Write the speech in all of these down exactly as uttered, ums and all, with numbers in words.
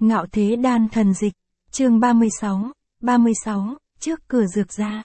Ngạo Thế Đan Thần Dịch, chương ba mươi sáu, ba mươi sáu, trước cửa dược gia.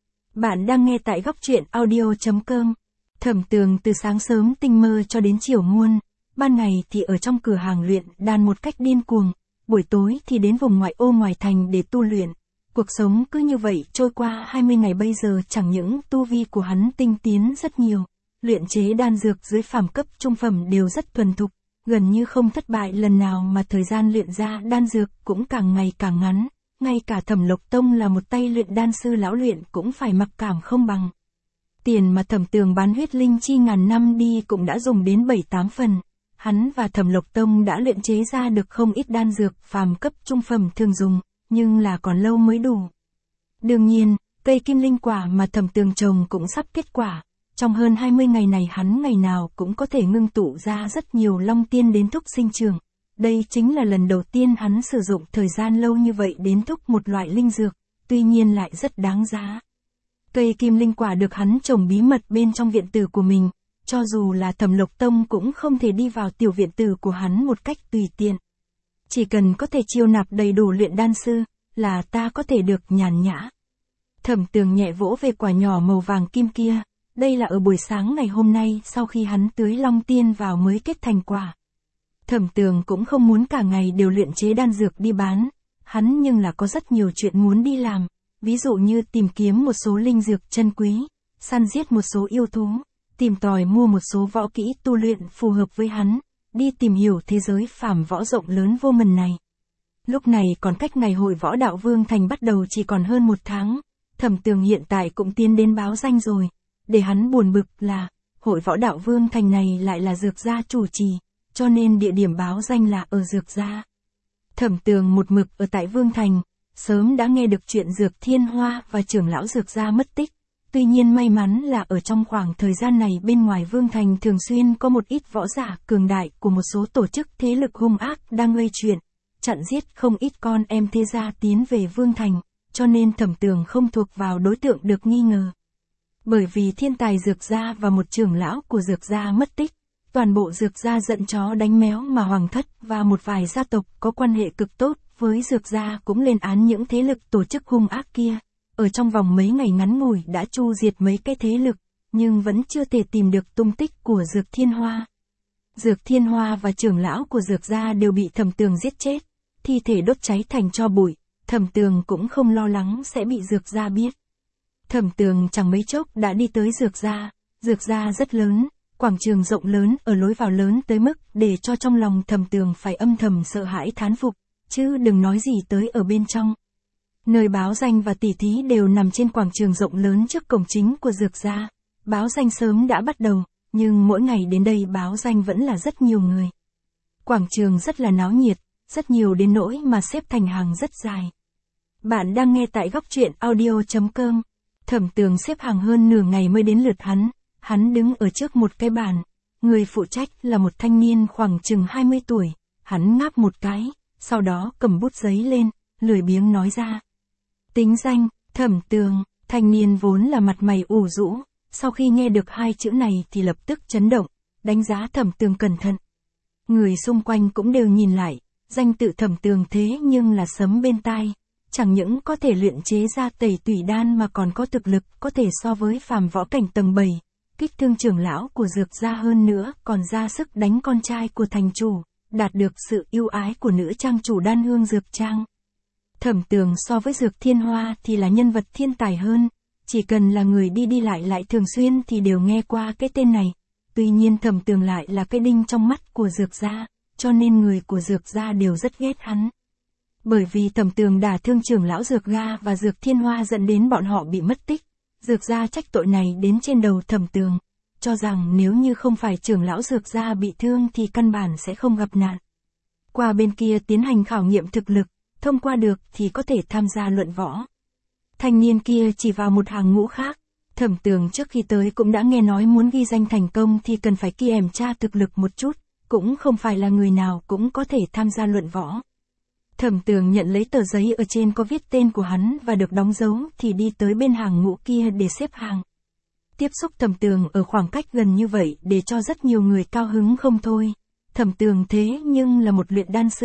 Bạn đang nghe tại góc truyện audio chấm com. Thẩm Tường từ sáng sớm tinh mơ cho đến chiều muôn, ban ngày thì ở trong cửa hàng luyện đan một cách điên cuồng, buổi tối thì đến vùng ngoại ô ngoài thành để tu luyện. Cuộc sống cứ như vậy trôi qua hai mươi ngày, bây giờ chẳng những tu vi của hắn tinh tiến rất nhiều, luyện chế đan dược dưới phàm cấp trung phẩm đều rất thuần thục, gần như không thất bại lần nào, mà thời gian luyện ra đan dược cũng càng ngày càng ngắn, ngay cả Thẩm Lộc Tông là một tay luyện đan sư lão luyện cũng phải mặc cảm không bằng. Tiền mà Thẩm Tường bán huyết linh chi ngàn năm đi cũng đã dùng đến bảy tám phần, hắn và Thẩm Lộc Tông đã luyện chế ra được không ít đan dược phàm cấp trung phẩm thường dùng, nhưng là còn lâu mới đủ. Đương nhiên, cây kim linh quả mà Thẩm Tường trồng cũng sắp kết quả. Trong hơn hai mươi ngày này hắn ngày nào cũng có thể ngưng tụ ra rất nhiều long tiên đến thúc sinh trưởng. Đây chính là lần đầu tiên hắn sử dụng thời gian lâu như vậy đến thúc một loại linh dược, tuy nhiên lại rất đáng giá. Cây kim linh quả được hắn trồng bí mật bên trong viện tử của mình, cho dù là Thẩm Lộc Tông cũng không thể đi vào tiểu viện tử của hắn một cách tùy tiện. Chỉ cần có thể chiêu nạp đầy đủ luyện đan sư, là ta có thể được nhàn nhã. Thẩm Tường nhẹ vỗ về quả nhỏ màu vàng kim kia. Đây là ở buổi sáng ngày hôm nay sau khi hắn tưới long tiên vào mới kết thành quả. Thẩm Tường cũng không muốn cả ngày đều luyện chế đan dược đi bán, hắn nhưng là có rất nhiều chuyện muốn đi làm, ví dụ như tìm kiếm một số linh dược chân quý, săn giết một số yêu thú, tìm tòi mua một số võ kỹ tu luyện phù hợp với hắn, đi tìm hiểu thế giới phàm võ rộng lớn vô mần này. Lúc này còn cách ngày hội võ đạo Vương Thành bắt đầu chỉ còn hơn một tháng, Thẩm Tường hiện tại cũng tiến đến báo danh rồi. Để hắn buồn bực là, hội võ đạo Vương Thành này lại là dược gia chủ trì, cho nên địa điểm báo danh là ở dược gia. Thẩm Tường một mực ở tại Vương Thành, sớm đã nghe được chuyện Dược Thiên Hoa và trưởng lão dược gia mất tích. Tuy nhiên may mắn là ở trong khoảng thời gian này bên ngoài Vương Thành thường xuyên có một ít võ giả cường đại của một số tổ chức thế lực hung ác đang gây chuyện, chặn giết không ít con em thế gia tiến về Vương Thành, cho nên Thẩm Tường không thuộc vào đối tượng được nghi ngờ. Bởi vì thiên tài dược gia và một trưởng lão của dược gia mất tích, toàn bộ dược gia giận chó đánh méo, mà Hoàng Thất và một vài gia tộc có quan hệ cực tốt với dược gia cũng lên án những thế lực tổ chức hung ác kia. Ở trong vòng mấy ngày ngắn ngủi đã chu diệt mấy cái thế lực, nhưng vẫn chưa thể tìm được tung tích của Dược Thiên Hoa. Dược Thiên Hoa và trưởng lão của dược gia đều bị Thẩm Tường giết chết, thi thể đốt cháy thành tro bụi, Thẩm Tường cũng không lo lắng sẽ bị dược gia biết. Thẩm Tường chẳng mấy chốc đã đi tới dược gia, dược gia rất lớn, quảng trường rộng lớn, ở lối vào lớn tới mức để cho trong lòng Thẩm Tường phải âm thầm sợ hãi thán phục, chứ đừng nói gì tới ở bên trong. Nơi báo danh và tỉ thí đều nằm trên quảng trường rộng lớn trước cổng chính của dược gia. Báo danh sớm đã bắt đầu, nhưng mỗi ngày đến đây báo danh vẫn là rất nhiều người. Quảng trường rất là náo nhiệt, rất nhiều đến nỗi mà xếp thành hàng rất dài. Bạn đang nghe tại góc truyện audio chấm com. Thẩm Tường xếp hàng hơn nửa ngày mới đến lượt hắn, hắn đứng ở trước một cái bàn, người phụ trách là một thanh niên khoảng chừng hai mươi tuổi, hắn ngáp một cái, sau đó cầm bút giấy lên, lười biếng nói ra. Tính danh, Thẩm Tường. Thanh niên vốn là mặt mày ủ rũ, sau khi nghe được hai chữ này thì lập tức chấn động, đánh giá Thẩm Tường cẩn thận. Người xung quanh cũng đều nhìn lại, danh tự Thẩm Tường thế nhưng là sấm bên tai. Chẳng những có thể luyện chế ra tẩy tủy đan mà còn có thực lực có thể so với phàm võ cảnh tầng bảy, kích thương trưởng lão của dược gia, hơn nữa còn ra sức đánh con trai của thành chủ, đạt được sự yêu ái của nữ trang chủ Đan Hương Dược Trang. Thẩm Tường so với Dược Thiên Hoa thì là nhân vật thiên tài hơn, chỉ cần là người đi đi lại lại thường xuyên thì đều nghe qua cái tên này. Tuy nhiên Thẩm Tường lại là cái đinh trong mắt của dược gia, cho nên người của dược gia đều rất ghét hắn. Bởi vì Thẩm Tường đả thương trưởng lão dược gia và Dược Thiên Hoa dẫn đến bọn họ bị mất tích, dược gia trách tội này đến trên đầu Thẩm Tường, cho rằng nếu như không phải trưởng lão dược gia bị thương thì căn bản sẽ không gặp nạn. Qua bên kia tiến hành khảo nghiệm thực lực, thông qua được thì có thể tham gia luận võ. Thanh niên kia chỉ vào một hàng ngũ khác, Thẩm Tường trước khi tới cũng đã nghe nói muốn ghi danh thành công thì cần phải kiểm tra thực lực một chút, cũng không phải là người nào cũng có thể tham gia luận võ. Thẩm Tường nhận lấy tờ giấy ở trên có viết tên của hắn và được đóng dấu thì đi tới bên hàng ngũ kia để xếp hàng. Tiếp xúc Thẩm Tường ở khoảng cách gần như vậy để cho rất nhiều người cao hứng không thôi. Thẩm Tường thế nhưng là một luyện đan sư,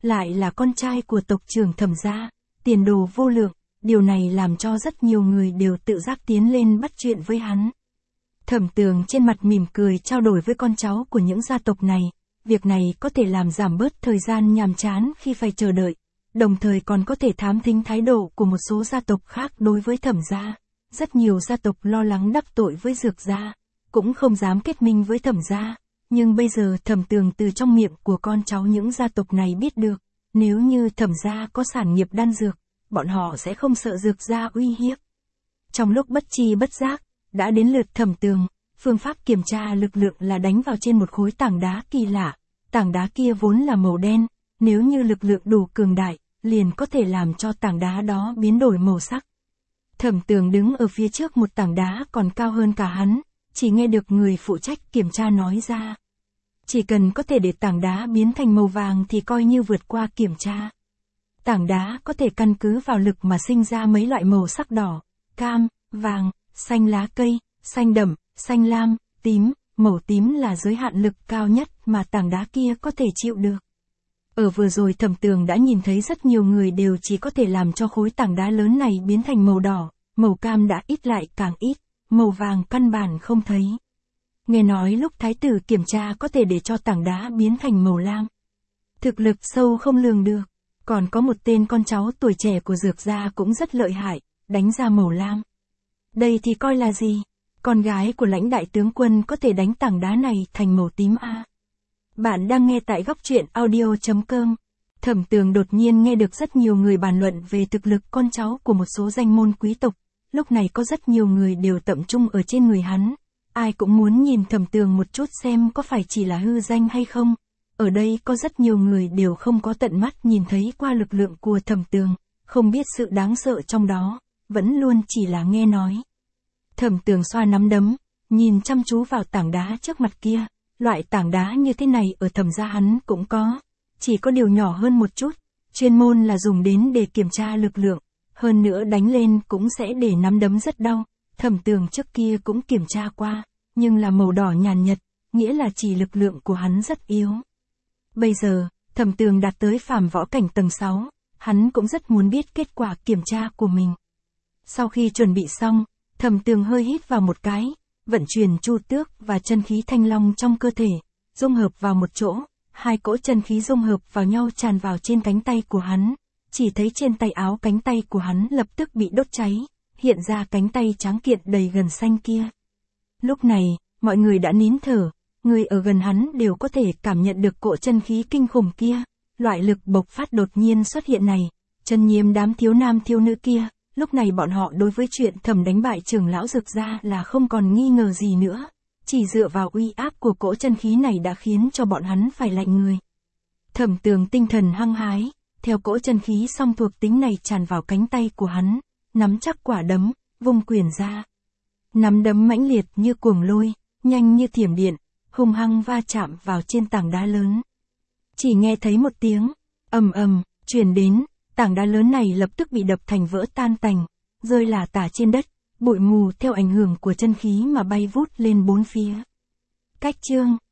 lại là con trai của tộc trưởng Thẩm gia, tiền đồ vô lượng, điều này làm cho rất nhiều người đều tự giác tiến lên bắt chuyện với hắn. Thẩm Tường trên mặt mỉm cười trao đổi với con cháu của những gia tộc này, việc này có thể làm giảm bớt thời gian nhàm chán khi phải chờ đợi, đồng thời còn có thể thám thính thái độ của một số gia tộc khác đối với Thẩm gia. Rất nhiều gia tộc lo lắng đắc tội với Dược gia, cũng không dám kết minh với Thẩm gia, nhưng bây giờ Thẩm Tường từ trong miệng của con cháu những gia tộc này biết được, nếu như Thẩm gia có sản nghiệp đan dược, bọn họ sẽ không sợ Dược gia uy hiếp. Trong lúc bất chi bất giác, đã đến lượt Thẩm Tường, phương pháp kiểm tra lực lượng là đánh vào trên một khối tảng đá kỳ lạ, tảng đá kia vốn là màu đen, nếu như lực lượng đủ cường đại, liền có thể làm cho tảng đá đó biến đổi màu sắc. Thẩm Tường đứng ở phía trước một tảng đá còn cao hơn cả hắn, chỉ nghe được người phụ trách kiểm tra nói ra. Chỉ cần có thể để tảng đá biến thành màu vàng thì coi như vượt qua kiểm tra. Tảng đá có thể căn cứ vào lực mà sinh ra mấy loại màu sắc đỏ, cam, vàng, xanh lá cây, xanh đậm, xanh lam, tím, màu tím là giới hạn lực cao nhất mà tảng đá kia có thể chịu được. Ở vừa rồi Thẩm Tường đã nhìn thấy rất nhiều người đều chỉ có thể làm cho khối tảng đá lớn này biến thành màu đỏ, màu cam đã ít lại càng ít, màu vàng căn bản không thấy. Nghe nói lúc thái tử kiểm tra có thể để cho tảng đá biến thành màu lam. Thực lực sâu không lường được, còn có một tên con cháu tuổi trẻ của Dược gia cũng rất lợi hại, đánh ra màu lam. Đây thì coi là gì? Con gái của lãnh đại tướng quân có thể đánh tảng đá này thành màu tím a. Bạn đang nghe tại góc truyện audio chấm com. Thẩm Tường đột nhiên nghe được rất nhiều người bàn luận về thực lực con cháu của một số danh môn quý tộc, lúc này có rất nhiều người đều tập trung ở trên người hắn, ai cũng muốn nhìn Thẩm Tường một chút xem có phải chỉ là hư danh hay không. Ở đây có rất nhiều người đều không có tận mắt nhìn thấy qua lực lượng của Thẩm Tường, không biết sự đáng sợ trong đó, vẫn luôn chỉ là nghe nói. Thẩm Tường xoa nắm đấm, nhìn chăm chú vào tảng đá trước mặt kia, loại tảng đá như thế này ở Thẩm gia hắn cũng có, chỉ có điều nhỏ hơn một chút, chuyên môn là dùng đến để kiểm tra lực lượng, hơn nữa đánh lên cũng sẽ để nắm đấm rất đau. Thẩm Tường trước kia cũng kiểm tra qua, nhưng là màu đỏ nhàn nhật, nghĩa là chỉ lực lượng của hắn rất yếu. Bây giờ, Thẩm Tường đạt tới phàm võ cảnh tầng sáu, hắn cũng rất muốn biết kết quả kiểm tra của mình. Sau khi chuẩn bị xong, Thẩm Tường hơi hít vào một cái, vận chuyển chu tước và chân khí thanh long trong cơ thể, dung hợp vào một chỗ, hai cỗ chân khí dung hợp vào nhau tràn vào trên cánh tay của hắn, chỉ thấy trên tay áo cánh tay của hắn lập tức bị đốt cháy, hiện ra cánh tay trắng kiện đầy gần xanh kia. Lúc này, mọi người đã nín thở, người ở gần hắn đều có thể cảm nhận được cỗ chân khí kinh khủng kia, loại lực bộc phát đột nhiên xuất hiện này, chân nhiễm đám thiếu nam thiếu nữ kia. Lúc này bọn họ đối với chuyện Thẩm đánh bại trưởng lão Dược gia là không còn nghi ngờ gì nữa, chỉ dựa vào uy áp của cỗ chân khí này đã khiến cho bọn hắn phải lạnh người. Thẩm Tường tinh thần hăng hái, theo cỗ chân khí song thuộc tính này tràn vào cánh tay của hắn, nắm chắc quả đấm, vung quyền ra. Nắm đấm mãnh liệt như cuồng lôi, nhanh như thiểm điện, hung hăng va chạm vào trên tảng đá lớn. Chỉ nghe thấy một tiếng ầm ầm truyền đến. Tảng đá lớn này lập tức bị đập thành vỡ tan tành, rơi lả tả trên đất, bụi mù theo ảnh hưởng của chân khí mà bay vút lên bốn phía. Cách chương